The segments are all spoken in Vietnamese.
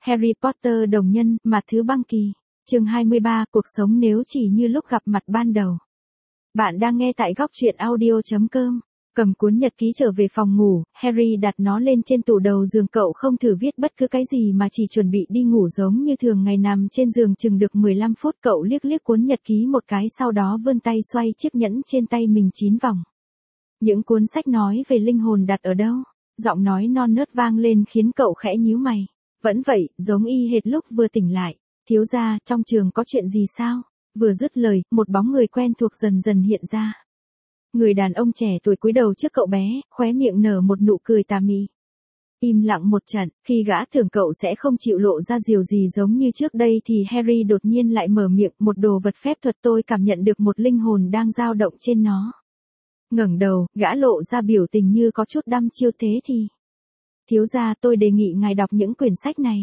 Harry Potter đồng nhân, mặt thứ băng kỳ. Chương 23, cuộc sống nếu chỉ như lúc gặp mặt ban đầu. Bạn đang nghe tại góc truyện audio.com. Cầm cuốn nhật ký trở về phòng ngủ, Harry đặt nó lên trên tủ đầu giường. Cậu không thử viết bất cứ cái gì mà chỉ chuẩn bị đi ngủ giống như thường ngày. Nằm trên giường chừng được 15 phút, cậu liếc cuốn nhật ký một cái, sau đó vươn tay xoay chiếc nhẫn trên tay mình 9 vòng. Những cuốn sách nói về linh hồn đặt ở đâu? Giọng nói non nớt vang lên khiến cậu khẽ nhíu mày. Vẫn vậy, giống y hệt lúc vừa tỉnh lại. Thiếu gia, trong trường có chuyện gì sao? Vừa dứt lời, một bóng người quen thuộc dần dần hiện ra. Người đàn ông trẻ tuổi cúi đầu trước cậu bé, khóe miệng nở một nụ cười tà mị. Im lặng một trận, khi gã tưởng cậu sẽ không chịu lộ ra điều gì giống như trước đây thì Harry đột nhiên lại mở miệng, một đồ vật phép thuật, tôi cảm nhận được một linh hồn đang dao động trên nó. Ngẩng đầu, gã lộ ra biểu tình như có chút đăm chiêu. Thế thì, thiếu gia, tôi đề nghị ngài đọc những quyển sách này.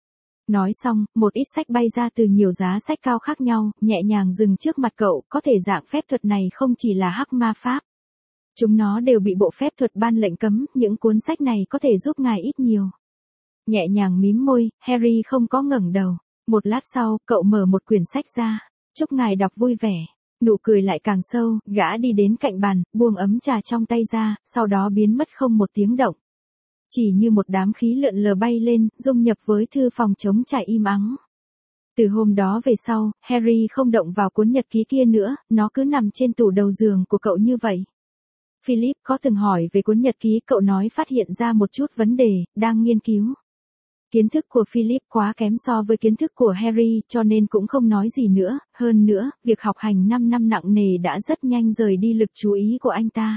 Nói xong, một ít sách bay ra từ nhiều giá sách cao khác nhau, nhẹ nhàng dừng trước mặt cậu. Có thể dạng phép thuật này không chỉ là hắc ma pháp. Chúng nó đều bị bộ phép thuật ban lệnh cấm, những cuốn sách này có thể giúp ngài ít nhiều. Nhẹ nhàng mím môi, Harry không có ngẩng đầu. Một lát sau, cậu mở một quyển sách ra. Chúc ngài đọc vui vẻ. Nụ cười lại càng sâu, gã đi đến cạnh bàn, buông ấm trà trong tay ra, sau đó biến mất không một tiếng động. Chỉ như một đám khí lượn lờ bay lên, dung nhập với thư phòng trống trải im ắng. Từ hôm đó về sau, Harry không động vào cuốn nhật ký kia nữa, nó cứ nằm trên tủ đầu giường của cậu như vậy. Philip có từng hỏi về cuốn nhật ký, cậu nói phát hiện ra một chút vấn đề, đang nghiên cứu. Kiến thức của Philip quá kém so với kiến thức của Harry, cho nên cũng không nói gì nữa. Hơn nữa, việc học hành 5 năm nặng nề đã rất nhanh rời đi lực chú ý của anh ta.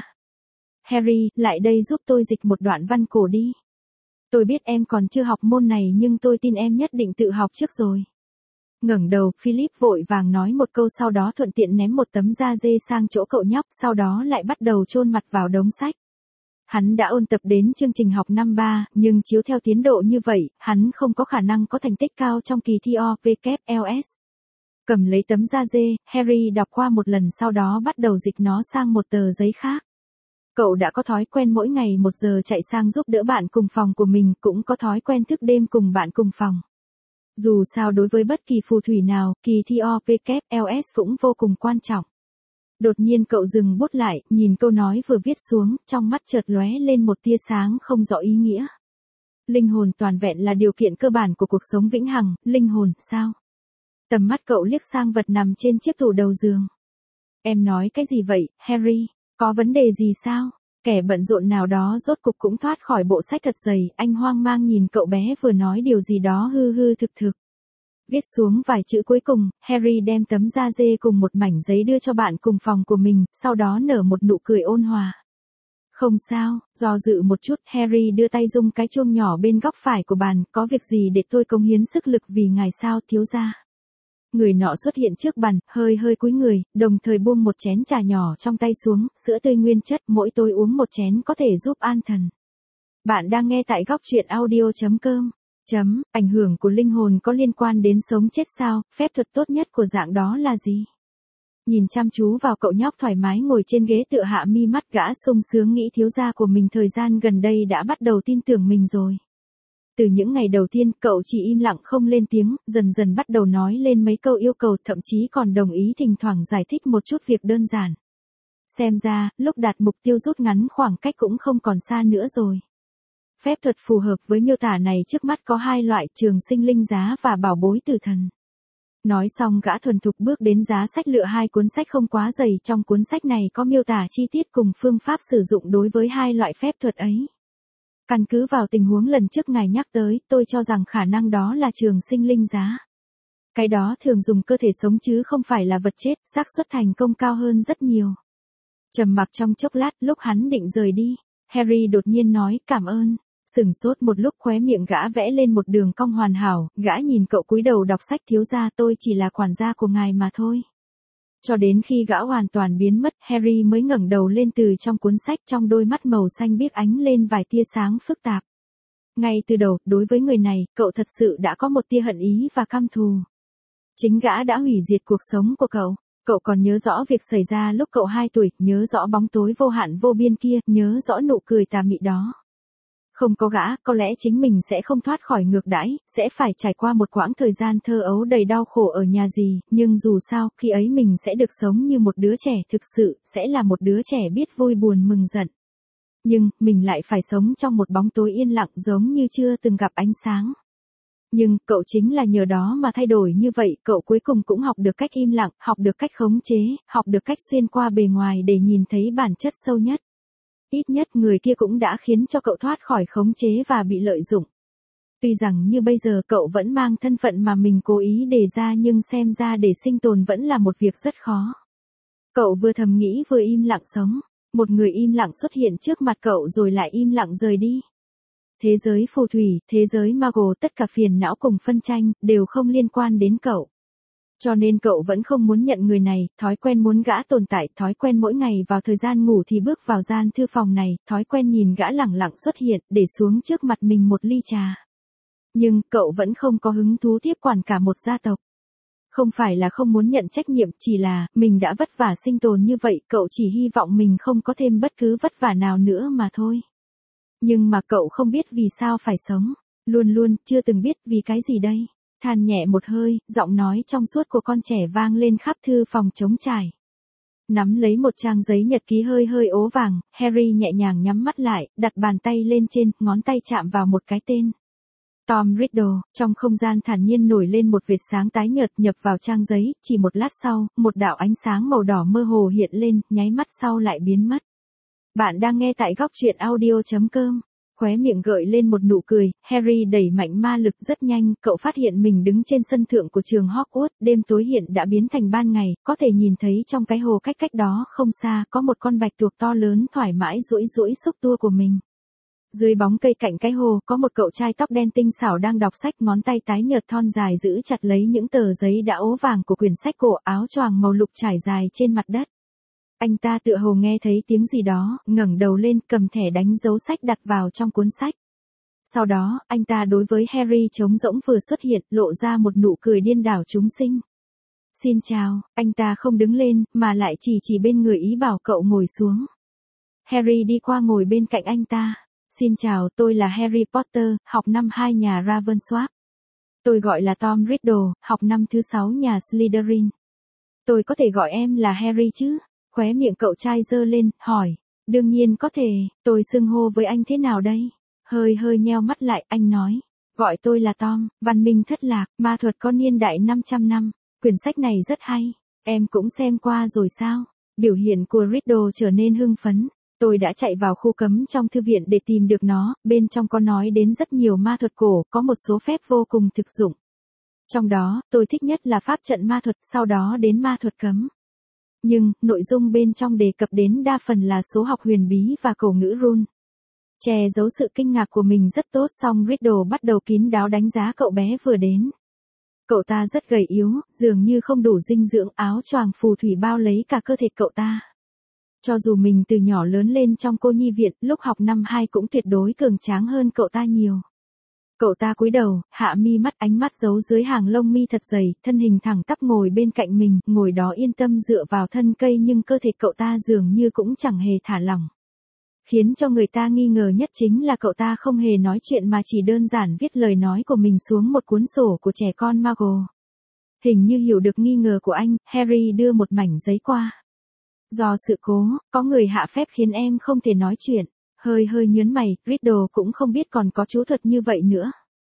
Harry, lại đây giúp tôi dịch một đoạn văn cổ đi. Tôi biết em còn chưa học môn này nhưng tôi tin em nhất định tự học trước rồi. Ngẩng đầu, Philip vội vàng nói một câu, sau đó thuận tiện ném một tấm da dê sang chỗ cậu nhóc, sau đó lại bắt đầu chôn mặt vào đống sách. Hắn đã ôn tập đến chương trình học năm 3, nhưng chiếu theo tiến độ như vậy, hắn không có khả năng có thành tích cao trong kỳ thi OWLS. Cầm lấy tấm da dê, Harry đọc qua một lần, sau đó bắt đầu dịch nó sang một tờ giấy khác. Cậu đã có thói quen mỗi ngày 1 giờ chạy sang giúp đỡ bạn cùng phòng của mình, cũng có thói quen thức đêm cùng bạn cùng phòng. Dù sao đối với bất kỳ phù thủy nào, kỳ thi OWLS cũng vô cùng quan trọng. Đột nhiên cậu dừng bút lại, nhìn câu nói vừa viết xuống, trong mắt chợt lóe lên một tia sáng không rõ ý nghĩa. Linh hồn toàn vẹn là điều kiện cơ bản của cuộc sống vĩnh hằng. Linh hồn, sao? Tầm mắt cậu liếc sang vật nằm trên chiếc tủ đầu giường. Em nói cái gì vậy, Harry? Có vấn đề gì sao? Kẻ bận rộn nào đó rốt cục cũng thoát khỏi bộ sách thật dày, anh hoang mang nhìn cậu bé vừa nói điều gì đó hư hư thực thực. Viết xuống vài chữ cuối cùng, Harry đem tấm da dê cùng một mảnh giấy đưa cho bạn cùng phòng của mình, sau đó nở một nụ cười ôn hòa. Không sao, do dự một chút, Harry đưa tay rung cái chuông nhỏ bên góc phải của bàn, có việc gì để tôi cống hiến sức lực vì ngài sao, thiếu gia? Người nọ xuất hiện trước bàn, hơi cúi người, đồng thời buông một chén trà nhỏ trong tay xuống, sữa tươi nguyên chất, mỗi tối uống một chén có thể giúp an thần. Bạn đang nghe tại góc truyện audio.com. Ảnh hưởng của linh hồn có liên quan đến sống chết sao? Phép thuật tốt nhất của dạng đó là gì? Nhìn chăm chú vào cậu nhóc thoải mái ngồi trên ghế, tựa hạ mi mắt, gã sung sướng nghĩ thiếu gia của mình thời gian gần đây đã bắt đầu tin tưởng mình rồi. Từ những ngày đầu tiên, cậu chỉ im lặng không lên tiếng, dần dần bắt đầu nói lên mấy câu yêu cầu, thậm chí còn đồng ý thỉnh thoảng giải thích một chút việc đơn giản. Xem ra, lúc đạt mục tiêu rút ngắn khoảng cách cũng không còn xa nữa rồi. Phép thuật phù hợp với miêu tả này trước mắt có 2 loại, trường sinh linh giá và bảo bối tử thần. Nói xong gã thuần thục bước đến giá sách, lựa 2 cuốn sách không quá dày, trong cuốn sách này có miêu tả chi tiết cùng phương pháp sử dụng đối với 2 loại phép thuật ấy. Căn cứ vào tình huống lần trước ngài nhắc tới, tôi cho rằng khả năng đó là trường sinh linh giá. Cái đó thường dùng cơ thể sống chứ không phải là vật chết, xác suất thành công cao hơn rất nhiều. Trầm mặc trong chốc lát, lúc hắn định rời đi, Harry đột nhiên nói, cảm ơn. Sửng sốt một lúc, khóe miệng gã vẽ lên một đường cong hoàn hảo, gã nhìn cậu cúi đầu đọc sách, thiếu gia, tôi chỉ là quản gia của ngài mà thôi. Cho đến khi gã hoàn toàn biến mất, Harry mới ngẩng đầu lên từ trong cuốn sách, trong đôi mắt màu xanh biếc ánh lên vài tia sáng phức tạp. Ngay từ đầu, đối với người này, cậu thật sự đã có một tia hận ý và căm thù. Chính gã đã hủy diệt cuộc sống của cậu. Cậu còn nhớ rõ việc xảy ra lúc cậu 2 tuổi, nhớ rõ bóng tối vô hạn vô biên kia, nhớ rõ nụ cười tà mị đó. Không có gã, có lẽ chính mình sẽ không thoát khỏi ngược đãi, sẽ phải trải qua một quãng thời gian thơ ấu đầy đau khổ ở nhà gì, nhưng dù sao, khi ấy mình sẽ được sống như một đứa trẻ thực sự, sẽ là một đứa trẻ biết vui buồn mừng giận. Nhưng, mình lại phải sống trong một bóng tối yên lặng giống như chưa từng gặp ánh sáng. Nhưng, cậu chính là nhờ đó mà thay đổi như vậy, cậu cuối cùng cũng học được cách im lặng, học được cách khống chế, học được cách xuyên qua bề ngoài để nhìn thấy bản chất sâu nhất. Ít nhất người kia cũng đã khiến cho cậu thoát khỏi khống chế và bị lợi dụng. Tuy rằng như bây giờ cậu vẫn mang thân phận mà mình cố ý đề ra nhưng xem ra để sinh tồn vẫn là một việc rất khó. Cậu vừa thầm nghĩ vừa im lặng sống. Một người im lặng xuất hiện trước mặt cậu rồi lại im lặng rời đi. Thế giới phù thủy, thế giới Mago, tất cả phiền não cùng phân tranh, đều không liên quan đến cậu. Cho nên cậu vẫn không muốn nhận người này, thói quen muốn gã tồn tại, thói quen mỗi ngày vào thời gian ngủ thì bước vào gian thư phòng này, thói quen nhìn gã lẳng lặng xuất hiện, để xuống trước mặt mình một ly trà. Nhưng, cậu vẫn không có hứng thú tiếp quản cả một gia tộc. Không phải là không muốn nhận trách nhiệm, chỉ là, mình đã vất vả sinh tồn như vậy, cậu chỉ hy vọng mình không có thêm bất cứ vất vả nào nữa mà thôi. Nhưng mà cậu không biết vì sao phải sống, luôn luôn, chưa từng biết vì cái gì đây. Than nhẹ một hơi, giọng nói trong suốt của con trẻ vang lên khắp thư phòng trống trải. Nắm lấy một trang giấy nhật ký hơi hơi ố vàng, Harry nhẹ nhàng nhắm mắt lại, đặt bàn tay lên trên, ngón tay chạm vào một cái tên. Tom Riddle, trong không gian thản nhiên nổi lên một vệt sáng tái nhợt nhập vào trang giấy, chỉ một lát sau, một đạo ánh sáng màu đỏ mơ hồ hiện lên, nháy mắt sau lại biến mất. Bạn đang nghe tại góc truyện audio.com. Khóe miệng gợi lên một nụ cười, Harry đẩy mạnh ma lực rất nhanh, cậu phát hiện mình đứng trên sân thượng của trường Hogwarts, đêm tối hiện đã biến thành ban ngày, có thể nhìn thấy trong cái hồ cách đó không xa, có một con bạch tuộc to lớn thoải mái duỗi duỗi xúc tua của mình. Dưới bóng cây cạnh cái hồ, có một cậu trai tóc đen tinh xảo đang đọc sách, ngón tay tái nhợt thon dài giữ chặt lấy những tờ giấy đã ố vàng của quyển sách cổ, áo choàng màu lục trải dài trên mặt đất. Anh ta tựa hồ nghe thấy tiếng gì đó, ngẩng đầu lên, cầm thẻ đánh dấu sách đặt vào trong cuốn sách. Sau đó, anh ta đối với Harry trống rỗng vừa xuất hiện, lộ ra một nụ cười điên đảo chúng sinh. Xin chào, anh ta không đứng lên, mà lại chỉ bên người ý bảo cậu ngồi xuống. Harry đi qua ngồi bên cạnh anh ta. Xin chào, tôi là Harry Potter, học năm 2 nhà Ravensworth. Tôi gọi là Tom Riddle, học năm thứ 6 nhà Slytherin. Tôi có thể gọi em là Harry chứ? Khóe miệng cậu trai giơ lên, hỏi. Đương nhiên có thể, tôi xưng hô với anh thế nào đây? Hơi nheo mắt lại, anh nói. Gọi tôi là Tom, văn minh thất lạc, ma thuật có niên đại 500 năm. Quyển sách này rất hay. Em cũng xem qua rồi sao? Biểu hiện của Riddle trở nên hưng phấn. Tôi đã chạy vào khu cấm trong thư viện để tìm được nó, bên trong có nói đến rất nhiều ma thuật cổ, có một số phép vô cùng thực dụng. Trong đó, tôi thích nhất là pháp trận ma thuật, sau đó đến ma thuật cấm. Nhưng, nội dung bên trong đề cập đến đa phần là số học huyền bí và cổ ngữ rune. Che giấu sự kinh ngạc của mình rất tốt, song Riddle bắt đầu kín đáo đánh giá cậu bé vừa đến. Cậu ta rất gầy yếu, dường như không đủ dinh dưỡng, áo choàng phù thủy bao lấy cả cơ thể cậu ta. Cho dù mình từ nhỏ lớn lên trong cô nhi viện, lúc học năm 2 cũng tuyệt đối cường tráng hơn cậu ta nhiều. Cậu ta cúi đầu, hạ mi mắt, ánh mắt giấu dưới hàng lông mi thật dày, thân hình thẳng tắp ngồi bên cạnh mình, ngồi đó yên tâm dựa vào thân cây nhưng cơ thể cậu ta dường như cũng chẳng hề thả lỏng. Khiến cho người ta nghi ngờ nhất chính là cậu ta không hề nói chuyện mà chỉ đơn giản viết lời nói của mình xuống một cuốn sổ của trẻ con Muggle. Hình như hiểu được nghi ngờ của anh, Harry đưa một mảnh giấy qua. Do sự cố, có người hạ phép khiến em không thể nói chuyện. Hơi nhớn mày, Riddle cũng không biết còn có chú thuật như vậy nữa.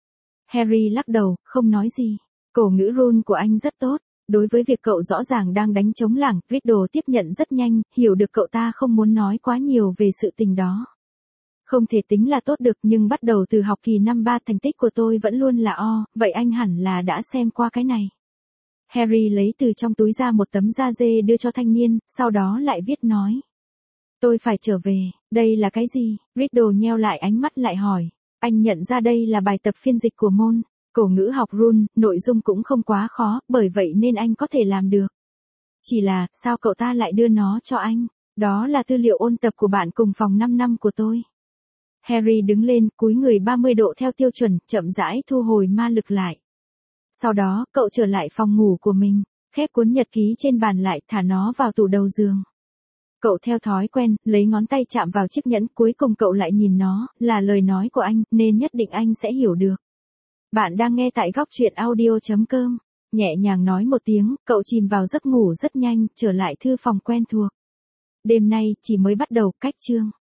Harry lắc đầu, không nói gì. Cổ ngữ rune của anh rất tốt. Đối với việc cậu rõ ràng đang đánh trống lảng, Riddle tiếp nhận rất nhanh, hiểu được cậu ta không muốn nói quá nhiều về sự tình đó. Không thể tính là tốt được nhưng bắt đầu từ học kỳ năm 3 thành tích của tôi vẫn luôn là O, vậy anh hẳn là đã xem qua cái này. Harry lấy từ trong túi ra một tấm da dê đưa cho thanh niên, sau đó lại viết nói. Tôi phải trở về, đây là cái gì? Riddle nheo lại ánh mắt lại hỏi. Anh nhận ra đây là bài tập phiên dịch của môn cổ ngữ học rune, nội dung cũng không quá khó, bởi vậy nên anh có thể làm được. Chỉ là, sao cậu ta lại đưa nó cho anh? Đó là tư liệu ôn tập của bạn cùng phòng 5 năm của tôi. Harry đứng lên, cúi người 30 độ theo tiêu chuẩn, chậm rãi thu hồi ma lực lại. Sau đó, cậu trở lại phòng ngủ của mình, khép cuốn nhật ký trên bàn lại, thả nó vào tủ đầu giường. Cậu theo thói quen, lấy ngón tay chạm vào chiếc nhẫn, cuối cùng cậu lại nhìn nó, là lời nói của anh, nên nhất định anh sẽ hiểu được. Bạn đang nghe tại góc chuyện audio.com. Nhẹ nhàng nói một tiếng, cậu chìm vào giấc ngủ rất nhanh, trở lại thư phòng quen thuộc. Đêm nay chỉ mới bắt đầu, cách chương.